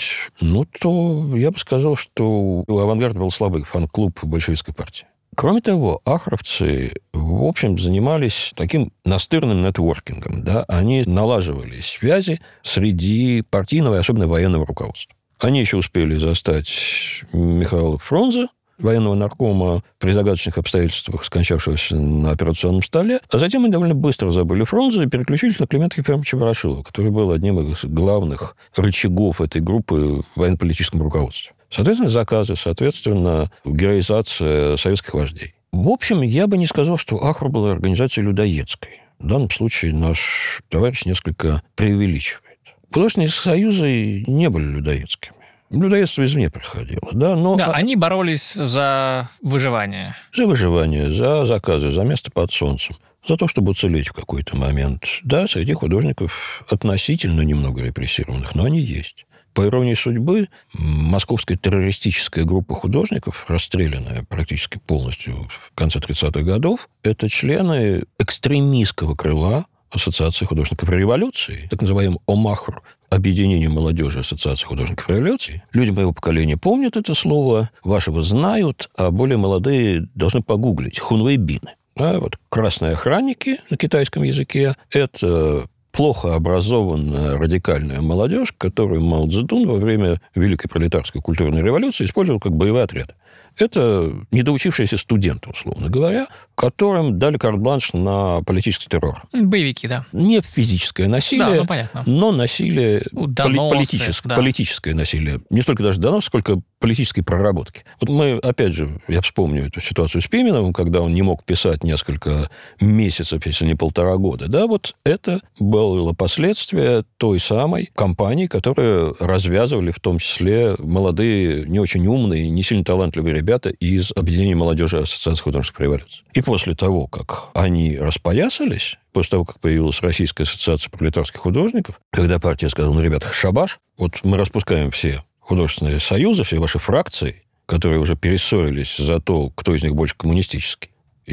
то я бы сказал, что у авангарда был слабый фан-клуб большевистской партии. Кроме того, ахровцы, в общем, занимались таким настырным нетворкингом. Да? Они налаживали связи среди партийного и особенно военного руководства. Они еще успели застать Михаила Фрунзе, военного наркома, при загадочных обстоятельствах скончавшегося на операционном столе. А затем они довольно быстро забыли Фрунзе и переключились на Климента Ефремовича Ворошилова, который был одним из главных рычагов этой группы в военно-политическом руководстве. Соответственно, заказы, соответственно, героизация советских вождей. В общем, я бы не сказал, что Ахру была организацией людоедской. В данном случае наш товарищ несколько преувеличивает. Художественные союзы не были людоедскими. Людоедство извне приходило, да, но... Да, они боролись за выживание. За выживание, за заказы, за место под солнцем, за то, чтобы уцелеть в какой-то момент. Да, среди художников относительно немного репрессированных, но они есть. По иронии судьбы, московская террористическая группа художников, расстрелянная практически полностью в конце 30-х годов, это члены экстремистского крыла Ассоциации художников революции, так называемый ОМАХР, Объединение молодежи Ассоциации художников революции. Люди моего поколения помнят это слово, вашего знают, а более молодые должны погуглить. Хунвейбины. Да, вот красные охранники на китайском языке – это плохо образованная радикальная молодежь, которую Мао Цзэдун во время Великой пролетарской культурной революции использовал как боевой отряд. Это недоучившиеся студенты, условно говоря, которым дали карт-бланш на политический террор. Боевики, да. Не физическое насилие, да, понятно. Но насилие, доносы, политическое насилие. Не столько даже донос, сколько политической проработки. Вот мы, опять же, я вспомню эту ситуацию с Пименовым, когда он не мог писать несколько месяцев, если не 1,5 года. Да, вот это было последствие той самой кампании, которую развязывали в том числе молодые, не очень умные, не сильно талантливые ребята из Объединения молодежи Ассоциации художников революции. И после того, как они распоясались, после того, как появилась Российская ассоциация пролетарских художников, когда партия сказала, ребята, шабаш, вот мы распускаем все художественные союзы, все ваши фракции, которые уже перессорились за то, кто из них больше коммунистический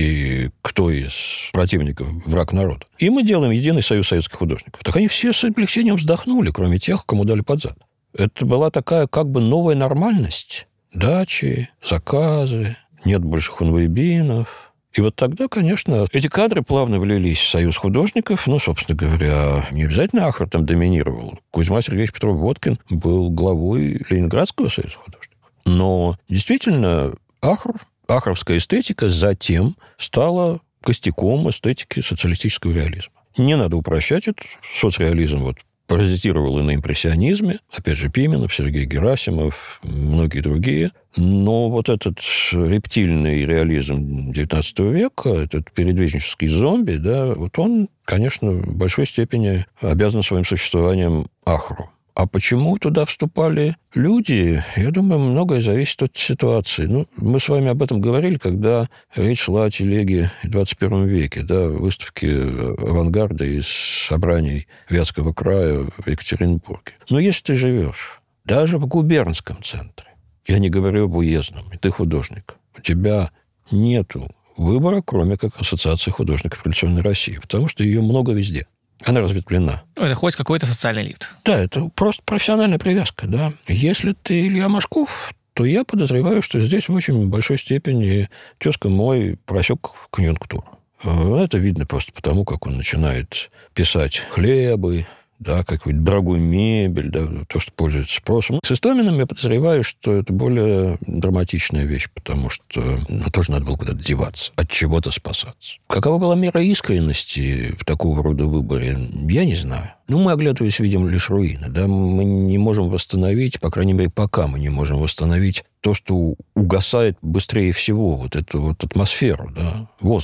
и кто из противников враг народа. И мы делаем единый союз советских художников. Так они все с облегчением вздохнули, кроме тех, кому дали под зад. Это была такая как бы новая нормальность. Дачи, заказы, нет больше хунвейбинов. И вот тогда, конечно, эти кадры плавно влились в союз художников. Собственно говоря, не обязательно Ахр там доминировал. Кузьма Сергеевич Петров-Водкин был главой Ленинградского союза художников. Но действительно ахровская эстетика затем стала костяком эстетики социалистического реализма. Не надо упрощать это. Соцреализм паразитировал и на импрессионизме. Опять же, Пименов, Сергей Герасимов, многие другие. Но этот рептильный реализм XIX века, этот передвижнический зомби, да, он, конечно, в большой степени обязан своим существованием Ахру. А почему туда вступали люди? Я думаю, многое зависит от ситуации. Мы с вами об этом говорили, когда речь шла о телеге в 21 веке, да, выставки авангарда из собраний Вятского края в Екатеринбурге. Но если ты живешь даже в губернском центре, я не говорю об уездном, и ты художник, у тебя нету выбора, кроме как Ассоциации художников революционной России, потому что ее много везде. Она разветвлена. Это хоть какой-то социальный лифт. Да, это просто профессиональная привязка, да. Если ты Илья Машков, то я подозреваю, что здесь в очень большой степени тезка мой просек конъюнктуру. Это видно просто потому, как он начинает писать хлебы, да, какую-то дорогую мебель, да, то, что пользуется спросом. С Истоминым я подозреваю, что это более драматичная вещь, потому что тоже надо было куда-то деваться, от чего-то спасаться. Какова была мера искренности в такого рода выборе, я не знаю. Мы, оглядываясь, видим лишь руины. Да? Мы не можем восстановить, по крайней мере, пока мы не можем восстановить то, что угасает быстрее всего, эту атмосферу, да? Воздух.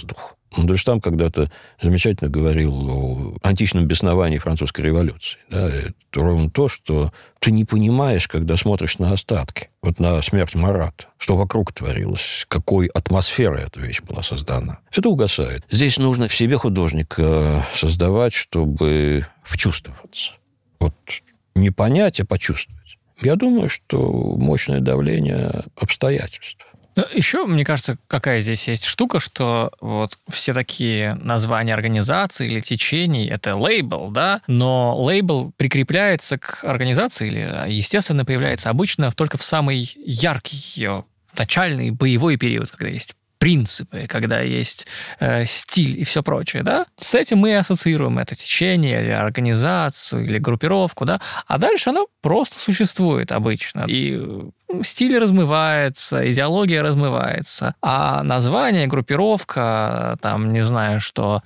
Мандельштам когда-то замечательно говорил о античном бесновании французской революции. Да? Это ровно то, что ты не понимаешь, когда смотришь на остатки. Вот на смерть Марата. Что вокруг творилось, какой атмосферой эта вещь была создана. Это угасает. Здесь нужно в себе художника создавать, чтобы вчувствоваться. Вот не понять, а почувствовать. Я думаю, что мощное давление обстоятельств. Еще, мне кажется, какая здесь есть штука, что вот все такие названия организаций или течений – это лейбл, да, но лейбл прикрепляется к организации или, естественно, появляется обычно только в самый яркий ее начальный боевой период, когда есть принципы, когда есть стиль и все прочее, да, с этим мы и ассоциируем это течение или организацию, или группировку, да, а дальше оно просто существует обычно, и стиль размывается, идеология размывается, а название, группировка, там, не знаю, что...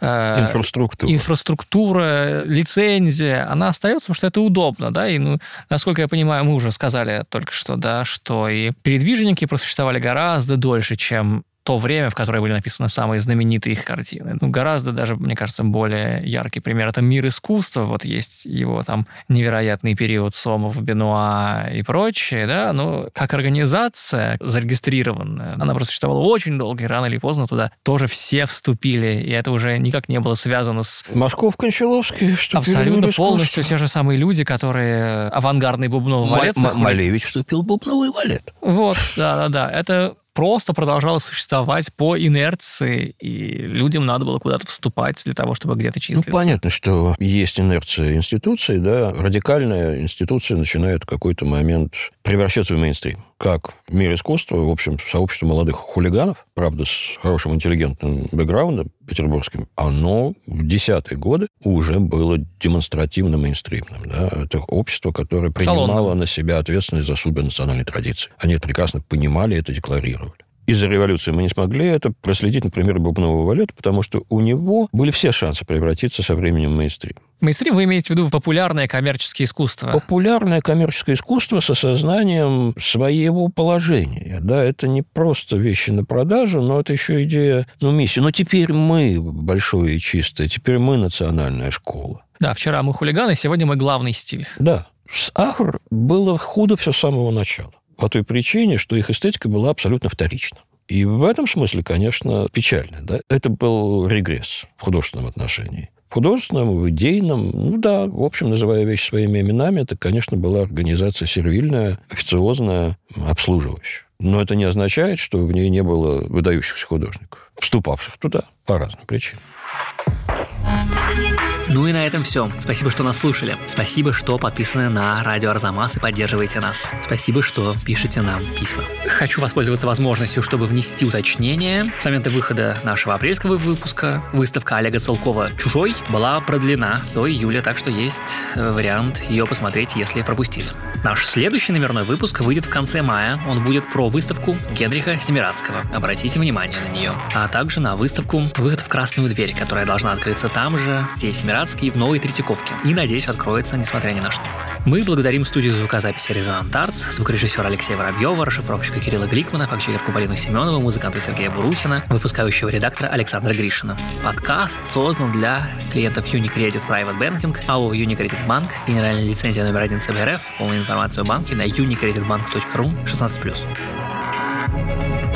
Инфраструктура, лицензия, она остается, потому что это удобно, да, и, насколько я понимаю, мы уже сказали только что, да, что и передвижники просуществовали гораздо дольше, чем то время, в которое были написаны самые знаменитые их картины. Гораздо даже, мне кажется, более яркий пример. Это «Мир искусства». Вот есть его там невероятный период Сомов, Бенуа и прочее, да, но как организация зарегистрированная, она просуществовала очень долго, и рано или поздно туда тоже все вступили, и это уже никак не было связано с... Машков, Кончаловский вступили абсолютно полностью те же самые люди, которые авангардный бубновый валет... Малевич вступил в бубновый валет. Вот, да. Это просто продолжало существовать по инерции, и людям надо было куда-то вступать для того, чтобы где-то числиться. Понятно, что есть инерция институций, да, радикальная институция начинает в какой-то момент превращаться в мейнстрим. Как мир искусства, в общем, сообщество молодых хулиганов, правда, с хорошим интеллигентным бэкграундом петербургским, оно в 10-е годы уже было демонстративно мейнстримным. Да? Это общество, которое принимало на себя ответственность за судьбы национальной традиции. Они это прекрасно понимали, это декларировали. Из-за революции мы не смогли это проследить, например, бубнового валета, потому что у него были все шансы превратиться со временем в мейнстрим. Мейнстрим вы имеете в виду популярное коммерческое искусство? Популярное коммерческое искусство с осознанием своего положения. Да, это не просто вещи на продажу, но это еще идея, миссии. Но теперь мы большое и чистое, теперь мы национальная школа. Да, вчера мы хулиганы, сегодня мы главный стиль. Да, с Ахр было худо все с самого начала. По той причине, что их эстетика была абсолютно вторична. И в этом смысле, конечно, печально. Да? Это был регресс в художественном отношении. В художественном, в идейном, в общем, называя вещи своими именами, это, конечно, была организация сервильная, официозная, обслуживающая. Но это не означает, что в ней не было выдающихся художников, вступавших туда по разным причинам. Ну и на этом все. Спасибо, что нас слушали. Спасибо, что подписаны на Радио Арзамас и поддерживаете нас. Спасибо, что пишете нам письма. Хочу воспользоваться возможностью, чтобы внести уточнение. С момента выхода нашего апрельского выпуска выставка Олега Целкова «Чужой» была продлена до июля, так что есть вариант ее посмотреть, если пропустили. Наш следующий номерной выпуск выйдет в конце мая. Он будет про выставку Генриха Семирадского. Обратите внимание на нее. А также на выставку «Выход в красную дверь», которая должна открыться там же, где Семирадский, в Новой Третьяковке. И, надеюсь, откроется, несмотря ни на что. Мы благодарим студию звукозаписи «Резонант Артс», звукорежиссера Алексея Воробьева, расшифровщика Кирилла Гликмана, фактчекерку Полину Семенову, музыканта Сергея Бурухина, выпускающего редактора Александра Гришина. Подкаст создан для клиентов Unicredit Private Banking, АО Unicredit Bank, генеральная лицензия номер 1 ЦБРФ, полную информацию о банке на unicreditbank.ru 16+.